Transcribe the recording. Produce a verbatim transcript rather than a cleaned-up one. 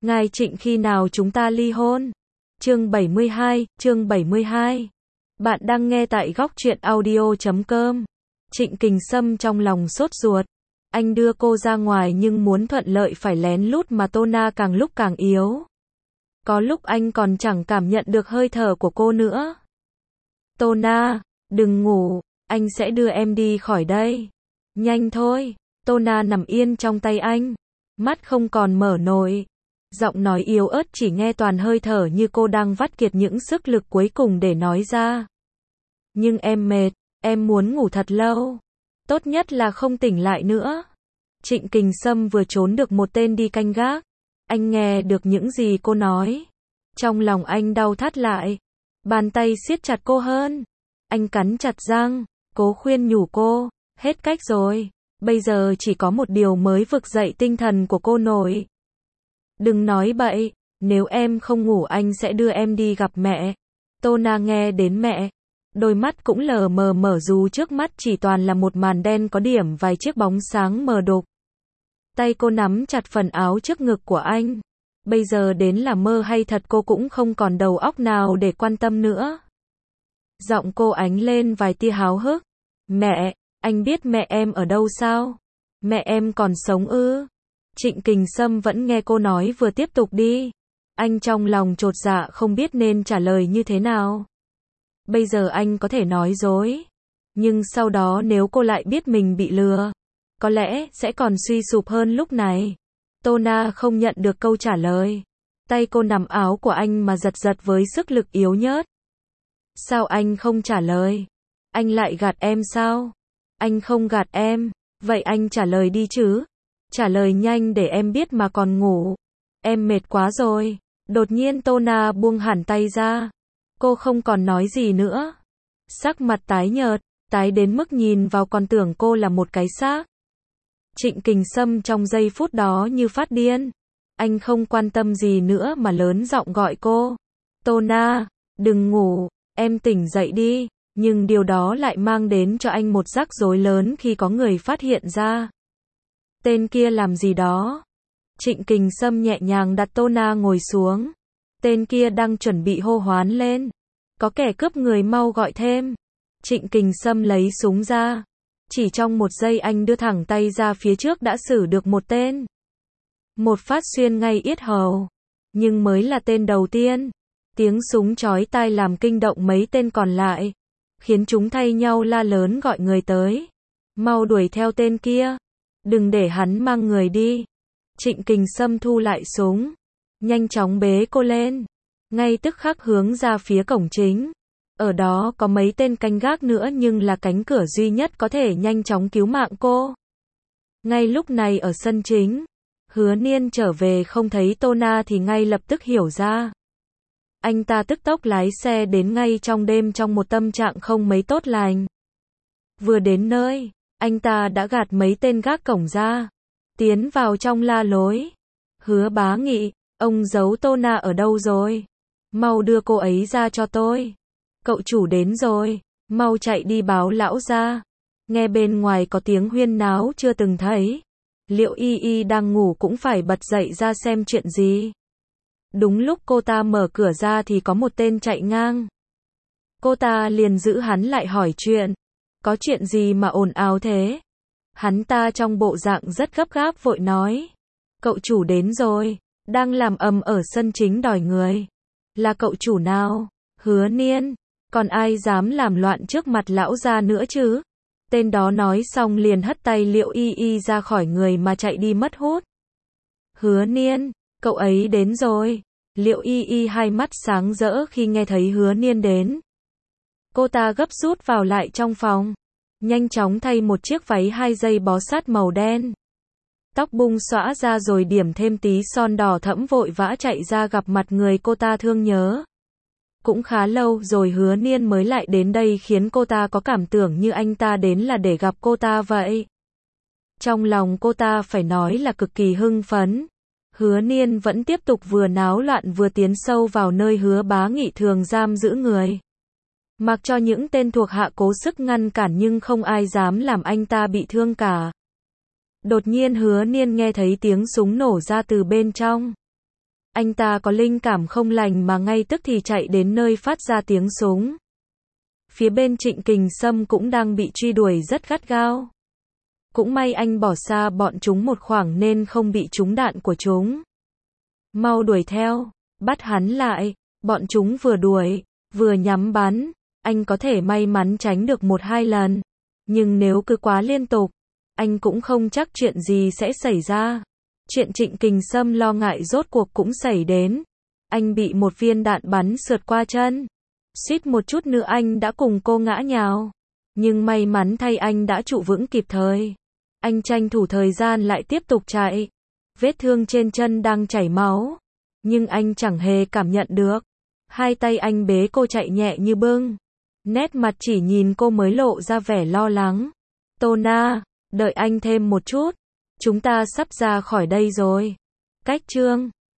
Ngài Trịnh khi nào chúng ta ly hôn? Chương bảy mươi hai, chương bảy mươi hai. Bạn đang nghe tại góc truyện audio chấm com. Trịnh Kình Sâm trong lòng sốt ruột. Anh đưa cô ra ngoài nhưng muốn thuận lợi phải lén lút mà Tô Na càng lúc càng yếu. Có lúc anh còn chẳng cảm nhận được hơi thở của cô nữa. Tô Na, đừng ngủ, anh sẽ đưa em đi khỏi đây. Nhanh thôi. Tô Na nằm yên trong tay anh, mắt không còn mở nổi. Giọng nói yếu ớt chỉ nghe toàn hơi thở như cô đang vắt kiệt những sức lực cuối cùng để nói ra. Nhưng em mệt, em muốn ngủ thật lâu. Tốt nhất là không tỉnh lại nữa. Trịnh Kình Sâm vừa trốn được một tên đi canh gác. Anh nghe được những gì cô nói. Trong lòng anh đau thắt lại. Bàn tay siết chặt cô hơn. Anh cắn chặt răng, cố khuyên nhủ cô. Hết cách rồi. Bây giờ chỉ có một điều mới vực dậy tinh thần của cô nổi. Đừng nói bậy, nếu em không ngủ anh sẽ đưa em đi gặp mẹ. Tô Na nghe đến mẹ, đôi mắt cũng lờ mờ mở dù trước mắt chỉ toàn là một màn đen có điểm vài chiếc bóng sáng mờ đục. Tay cô nắm chặt phần áo trước ngực của anh. Bây giờ đến là mơ hay thật cô cũng không còn đầu óc nào để quan tâm nữa. Giọng cô ánh lên vài tia háo hức. Mẹ, anh biết mẹ em ở đâu sao? Mẹ em còn sống ư? Trịnh Kình Sâm vẫn nghe cô nói vừa tiếp tục đi. Anh trong lòng chột dạ không biết nên trả lời như thế nào. Bây giờ anh có thể nói dối. Nhưng sau đó nếu cô lại biết mình bị lừa, có lẽ sẽ còn suy sụp hơn lúc này. Tô Na không nhận được câu trả lời. Tay cô nắm áo của anh mà giật giật với sức lực yếu nhớt. Sao anh không trả lời? Anh lại gạt em sao? Anh không gạt em. Vậy anh trả lời đi chứ. Trả lời nhanh để em biết mà còn ngủ. Em mệt quá rồi. Đột nhiên Tô Na buông hẳn tay ra. Cô không còn nói gì nữa. Sắc mặt tái nhợt, tái đến mức nhìn vào còn tưởng cô là một cái xác. Trịnh Kình Sâm trong giây phút đó như phát điên. Anh không quan tâm gì nữa mà lớn giọng gọi cô. Tô Na, đừng ngủ, em tỉnh dậy đi. Nhưng điều đó lại mang đến cho anh một rắc rối lớn khi có người phát hiện ra. Tên kia làm gì đó? Trịnh Kình Sâm nhẹ nhàng đặt Tô Na ngồi xuống. Tên kia đang chuẩn bị hô hoán lên. Có kẻ cướp người, mau gọi thêm. Trịnh Kình Sâm lấy súng ra. Chỉ trong một giây anh đưa thẳng tay ra phía trước đã xử được một tên. Một phát xuyên ngay yết hầu. Nhưng mới là tên đầu tiên. Tiếng súng chói tai làm kinh động mấy tên còn lại. Khiến chúng thay nhau la lớn gọi người tới. Mau đuổi theo tên kia. Đừng để hắn mang người đi. Trịnh Kình Sâm thu lại súng. Nhanh chóng bế cô lên. Ngay tức khắc hướng ra phía cổng chính. Ở đó có mấy tên canh gác nữa nhưng là cánh cửa duy nhất có thể nhanh chóng cứu mạng cô. Ngay lúc này ở sân chính, Hứa Niên trở về không thấy Tô Na thì ngay lập tức hiểu ra. Anh ta tức tốc lái xe đến ngay trong đêm trong một tâm trạng không mấy tốt lành. Vừa đến nơi, anh ta đã gạt mấy tên gác cổng ra. Tiến vào trong la lối. Hứa Bá Nghị, ông giấu Tô Na ở đâu rồi? Mau đưa cô ấy ra cho tôi. Cậu chủ đến rồi, mau chạy đi báo lão ra. Nghe bên ngoài có tiếng huyên náo chưa từng thấy. Liệu Y Y đang ngủ cũng phải bật dậy ra xem chuyện gì. Đúng lúc cô ta mở cửa ra thì có một tên chạy ngang. Cô ta liền giữ hắn lại hỏi chuyện. Có chuyện gì mà ồn ào thế? Hắn ta trong bộ dạng rất gấp gáp vội nói. Cậu chủ đến rồi, đang làm ầm ở sân chính đòi người. Là cậu chủ nào? Hứa Niên. Còn ai dám làm loạn trước mặt lão gia nữa chứ? Tên đó nói xong liền hất tay Liệu Y Y ra khỏi người mà chạy đi mất hút. Hứa Niên, cậu ấy đến rồi. Liệu Y Y hai mắt sáng rỡ khi nghe thấy Hứa Niên đến. Cô ta gấp rút vào lại trong phòng. Nhanh chóng thay một chiếc váy hai dây bó sát màu đen. Tóc bung xõa ra rồi điểm thêm tí son đỏ thẫm vội vã chạy ra gặp mặt người cô ta thương nhớ. Cũng khá lâu rồi Hứa Niên mới lại đến đây khiến cô ta có cảm tưởng như anh ta đến là để gặp cô ta vậy. Trong lòng cô ta phải nói là cực kỳ hưng phấn. Hứa Niên vẫn tiếp tục vừa náo loạn vừa tiến sâu vào nơi Hứa Bá Nghị thường giam giữ người. Mặc cho những tên thuộc hạ cố sức ngăn cản nhưng không ai dám làm anh ta bị thương cả. Đột nhiên Hứa Niên nghe thấy tiếng súng nổ ra từ bên trong. Anh ta có linh cảm không lành mà ngay tức thì chạy đến nơi phát ra tiếng súng. Phía bên Trịnh Kình Sâm cũng đang bị truy đuổi rất gắt gao. Cũng may anh bỏ xa bọn chúng một khoảng nên không bị trúng đạn của chúng. Mau đuổi theo, bắt hắn lại, bọn chúng vừa đuổi, vừa nhắm bắn, anh có thể may mắn tránh được một hai lần. Nhưng nếu cứ quá liên tục, anh cũng không chắc chuyện gì sẽ xảy ra. Chuyện Trịnh Kình Sâm lo ngại rốt cuộc cũng xảy đến. Anh bị một viên đạn bắn sượt qua chân. Suýt một chút nữa anh đã cùng cô ngã nhào. Nhưng may mắn thay anh đã trụ vững kịp thời. Anh tranh thủ thời gian lại tiếp tục chạy. Vết thương trên chân đang chảy máu. Nhưng anh chẳng hề cảm nhận được. Hai tay anh bế cô chạy nhẹ như bưng. Nét mặt chỉ nhìn cô mới lộ ra vẻ lo lắng. Tona, đợi anh thêm một chút. Chúng ta sắp ra khỏi đây rồi. Cách chương